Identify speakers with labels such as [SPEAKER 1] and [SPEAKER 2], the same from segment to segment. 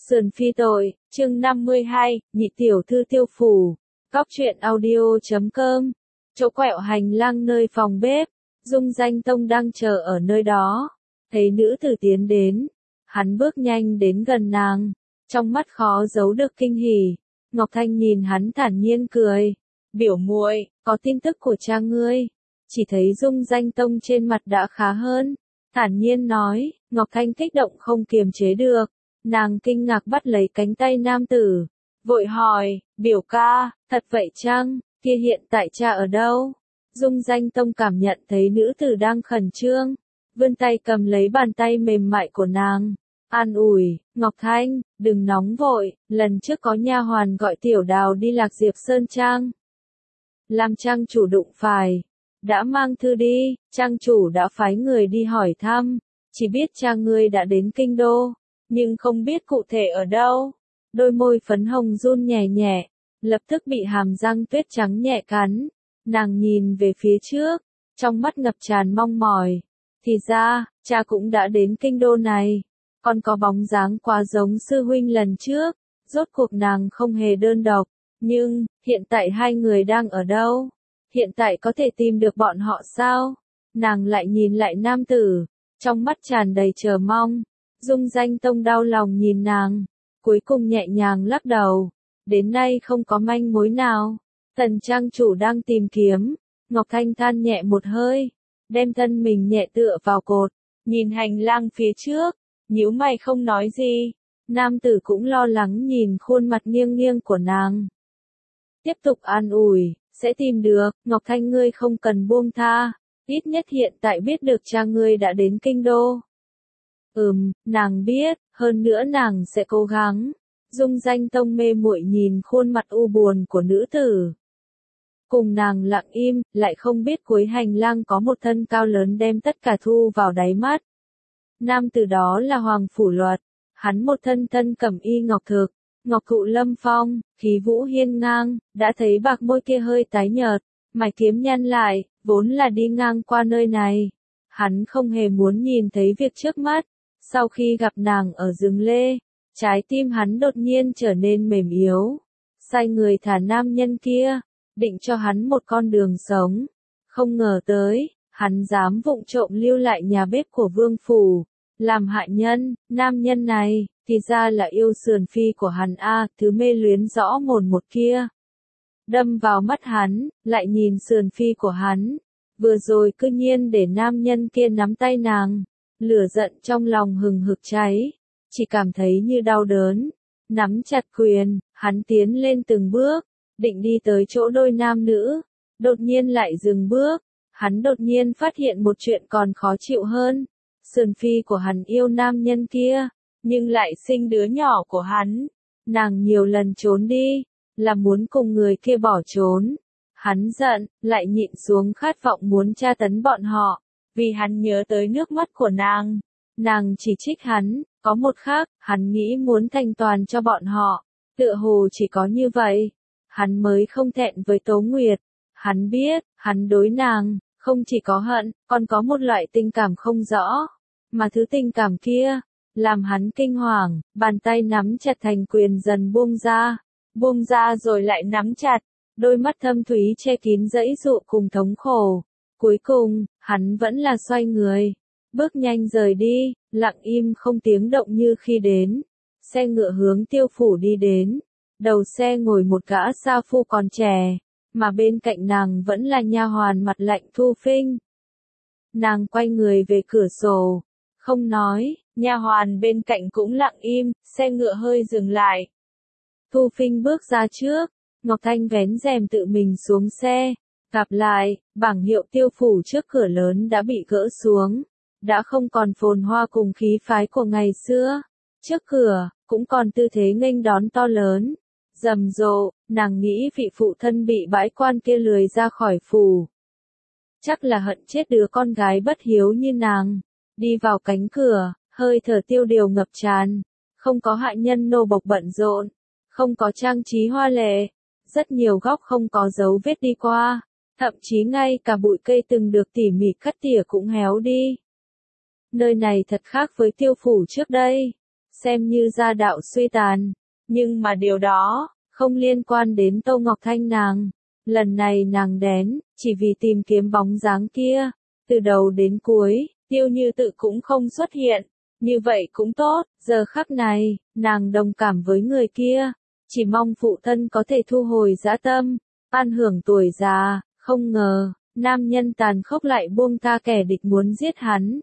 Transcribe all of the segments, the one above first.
[SPEAKER 1] Sườn phi tội, chương 52, nhị tiểu thư Tiêu Phủ. Góc truyện audio.com. Chỗ quẹo hành lang nơi phòng bếp, Dung Danh Tông đang chờ ở nơi đó. Thấy nữ tử tiến đến, hắn bước nhanh đến gần nàng, trong mắt khó giấu được kinh hỉ. Ngọc Thanh nhìn hắn thản nhiên cười, "Biểu muội, có tin tức của cha ngươi?" Chỉ thấy Dung Danh Tông trên mặt đã khá hơn, thản nhiên nói. Ngọc Thanh kích động không kiềm chế được, nàng kinh ngạc bắt lấy cánh tay nam tử, vội hỏi, "Biểu ca, thật vậy chăng? Kia hiện tại cha ở đâu?" Dung Danh Tông cảm nhận thấy nữ tử đang khẩn trương, vươn tay cầm lấy bàn tay mềm mại của nàng, an ủi, "Ngọc Thanh, đừng nóng vội, lần trước có nha hoàn gọi Tiểu Đào đi Lạc Diệp Sơn Trang. Làm trang chủ đụng phải, đã mang thư đi, trang chủ đã phái người đi hỏi thăm, chỉ biết cha ngươi đã đến kinh đô, nhưng không biết cụ thể ở đâu." Đôi môi phấn hồng run nhẹ nhẹ, lập tức bị hàm răng tuyết trắng nhẹ cắn. Nàng nhìn về phía trước, trong mắt ngập tràn mong mỏi. Thì ra, cha cũng đã đến kinh đô này, còn có bóng dáng quá giống sư huynh lần trước. Rốt cuộc nàng không hề đơn độc, nhưng hiện tại hai người đang ở đâu? Hiện tại có thể tìm được bọn họ sao? Nàng lại nhìn lại nam tử, trong mắt tràn đầy chờ mong. Dung Danh Tông đau lòng nhìn nàng, cuối cùng nhẹ nhàng lắc đầu, đến nay không có manh mối nào. Tần trang chủ đang tìm kiếm. Ngọc Thanh than nhẹ một hơi, đem thân mình nhẹ tựa vào cột, nhìn hành lang phía trước, nhíu mày không nói gì. Nam tử cũng lo lắng nhìn khuôn mặt nghiêng nghiêng của nàng, tiếp tục an ủi, "Sẽ tìm được, Ngọc Thanh ngươi không cần buông tha, ít nhất hiện tại biết được cha ngươi đã đến kinh đô." Nàng biết, hơn nữa nàng sẽ cố gắng. Dung Danh Tông mê muội nhìn khuôn mặt u buồn của nữ tử, cùng nàng lặng im, lại không biết cuối hành lang có một thân cao lớn đem tất cả thu vào đáy mắt. Nam tử đó là Hoàng Phủ Luật, hắn một thân thân cẩm y ngọc thực, ngọc thụ lâm phong, khí vũ hiên ngang. Đã thấy bạc môi kia hơi tái nhợt, mày kiếm nhăn lại, vốn là đi ngang qua nơi này, hắn không hề muốn nhìn thấy việc trước mắt. Sau khi gặp nàng ở rừng lê, trái tim hắn đột nhiên trở nên mềm yếu, sai người thả nam nhân kia, định cho hắn một con đường sống. Không ngờ tới, hắn dám vụng trộm lưu lại nhà bếp của vương phủ, làm hại nhân. Nam nhân này, thì ra là yêu sườn phi của hắn thứ mê luyến rõ mồn một kia. Đâm vào mắt hắn, lại nhìn sườn phi của hắn, vừa rồi cư nhiên để nam nhân kia nắm tay nàng. Lửa giận trong lòng hừng hực cháy, chỉ cảm thấy như đau đớn. Nắm chặt quyền, hắn tiến lên từng bước, định đi tới chỗ đôi nam nữ. Đột nhiên lại dừng bước, hắn đột nhiên phát hiện một chuyện còn khó chịu hơn. Sườn phi của hắn yêu nam nhân kia, nhưng lại sinh đứa nhỏ của hắn. Nàng nhiều lần trốn đi, là muốn cùng người kia bỏ trốn. Hắn giận, lại nhịn xuống khát vọng muốn tra tấn bọn họ. Vì hắn nhớ tới nước mắt của nàng. Nàng chỉ trích hắn, có một khác, hắn nghĩ muốn thành toàn cho bọn họ. Tựa hồ chỉ có như vậy, hắn mới không thẹn với Tố Nguyệt. Hắn biết, hắn đối nàng, không chỉ có hận, còn có một loại tình cảm không rõ. Mà thứ tình cảm kia, làm hắn kinh hoàng, bàn tay nắm chặt thành quyền dần buông ra rồi lại nắm chặt. Đôi mắt thâm thúy che kín dãy dụ cùng thống khổ. Cuối cùng, hắn vẫn là xoay người, bước nhanh rời đi, lặng im không tiếng động như khi đến. Xe ngựa hướng Tiêu Phủ đi đến, đầu xe ngồi một gã sa phu còn trẻ, mà bên cạnh nàng vẫn là nha hoàn mặt lạnh Thu Phinh. Nàng quay người về cửa sổ, không nói, nha hoàn bên cạnh cũng lặng im. Xe ngựa hơi dừng lại, Thu Phinh bước ra trước, Ngọc Thanh vén rèm tự mình xuống xe. Gặp lại, bảng hiệu Tiêu Phủ trước cửa lớn đã bị gỡ xuống, đã không còn phồn hoa cùng khí phái của ngày xưa. Trước cửa, cũng còn tư thế nghênh đón to lớn, rầm rộ. Nàng nghĩ vị phụ thân bị bãi quan kia lười ra khỏi phủ, chắc là hận chết đứa con gái bất hiếu như nàng. Đi vào cánh cửa, hơi thở tiêu điều ngập tràn, không có hạ nhân nô bộc bận rộn, không có trang trí hoa lệ, rất nhiều góc không có dấu vết đi qua. Thậm chí ngay cả bụi cây từng được tỉ mỉ cắt tỉa cũng héo đi. Nơi này thật khác với Tiêu Phủ trước đây. xem như gia đạo suy tàn. Nhưng mà điều đó, không liên quan đến Tô Ngọc Thanh nàng. Lần này nàng đến, chỉ vì tìm kiếm bóng dáng kia. Từ đầu đến cuối, Tiêu Như Tự cũng không xuất hiện. Như vậy cũng tốt, giờ khắc này, nàng đồng cảm với người kia. Chỉ mong phụ thân có thể thu hồi dã tâm, an hưởng tuổi già, không ngờ, nam nhân tàn khốc lại buông tha kẻ địch muốn giết hắn.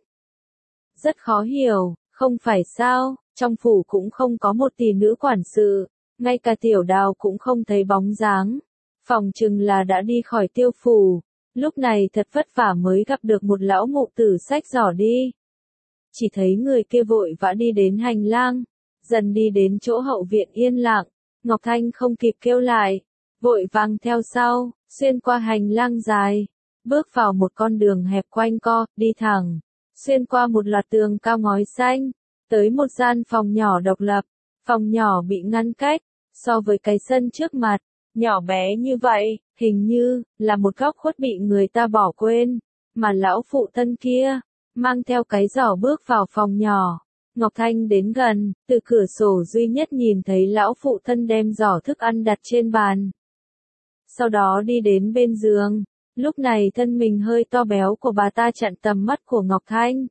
[SPEAKER 1] Rất khó hiểu, không phải sao, trong phủ cũng không có một tỷ nữ quản sự, ngay cả Tiểu Đào cũng không thấy bóng dáng. Phòng chừng là đã đi khỏi Tiêu phủ, lúc này thật vất vả mới gặp được một lão mụ tử xách giỏ đi. Chỉ thấy người kia vội vã đi đến hành lang, dần đi đến chỗ hậu viện yên lặng, Ngọc Thanh không kịp kêu lại, vội vàng theo sau, xuyên qua hành lang dài, bước vào một con đường hẹp quanh co, đi thẳng, xuyên qua một loạt tường cao ngói xanh, tới một gian phòng nhỏ độc lập, phòng nhỏ bị ngăn cách, so với cái sân trước mặt, nhỏ bé như vậy, hình như là một góc khuất bị người ta bỏ quên, mà lão phụ thân kia, mang theo cái giỏ bước vào phòng nhỏ. Ngọc Thanh đến gần, từ cửa sổ duy nhất nhìn thấy lão phụ thân đem giỏ thức ăn đặt trên bàn. Sau đó đi đến bên giường, lúc này thân mình hơi to béo của bà ta chặn tầm mắt của Ngọc Thanh.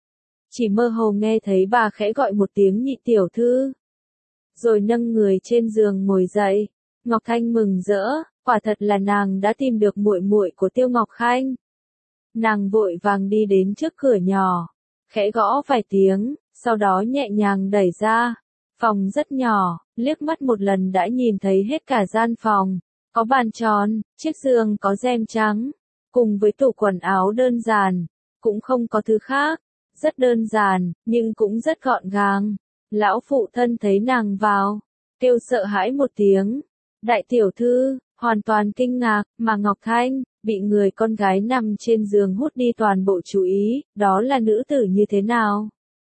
[SPEAKER 1] Chỉ mơ hồ nghe thấy bà khẽ gọi một tiếng nhị tiểu thư. Rồi nâng người trên giường ngồi dậy, Ngọc Thanh mừng rỡ, quả thật là nàng đã tìm được muội muội của Tiêu Ngọc Khanh. Nàng vội vàng đi đến trước cửa nhỏ, khẽ gõ vài tiếng, sau đó nhẹ nhàng đẩy ra. Phòng rất nhỏ, liếc mắt một lần đã nhìn thấy hết cả gian phòng, có bàn tròn, chiếc giường có rèm trắng, cùng với tủ quần áo đơn giản, cũng không có thứ khác, rất đơn giản, nhưng cũng rất gọn gàng. Lão phụ thân thấy nàng vào, kêu sợ hãi một tiếng. Đại tiểu thư, hoàn toàn kinh ngạc, mà Ngọc Thanh, bị người con gái nằm trên giường hút đi toàn bộ chú ý, đó là nữ tử như thế nào?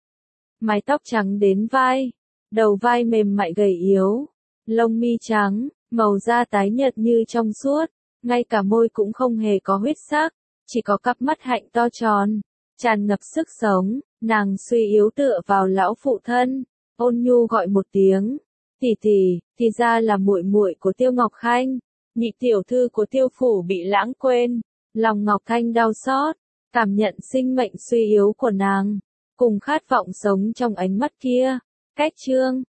[SPEAKER 1] Mái tóc trắng đến vai, đầu vai mềm mại gầy yếu, lông mi trắng, màu da tái nhợt như trong suốt, ngay cả môi cũng không hề có huyết sắc, chỉ có cặp mắt hạnh to tròn, tràn ngập sức sống, nàng suy yếu tựa vào lão phụ thân, ôn nhu gọi một tiếng, tỷ tỷ, thì ra là muội muội của Tiêu Ngọc Khanh, nhị tiểu thư của Tiêu phủ bị lãng quên, lòng Ngọc Thanh đau xót, cảm nhận sinh mệnh suy yếu của nàng, cùng khát vọng sống trong ánh mắt kia. Cách chương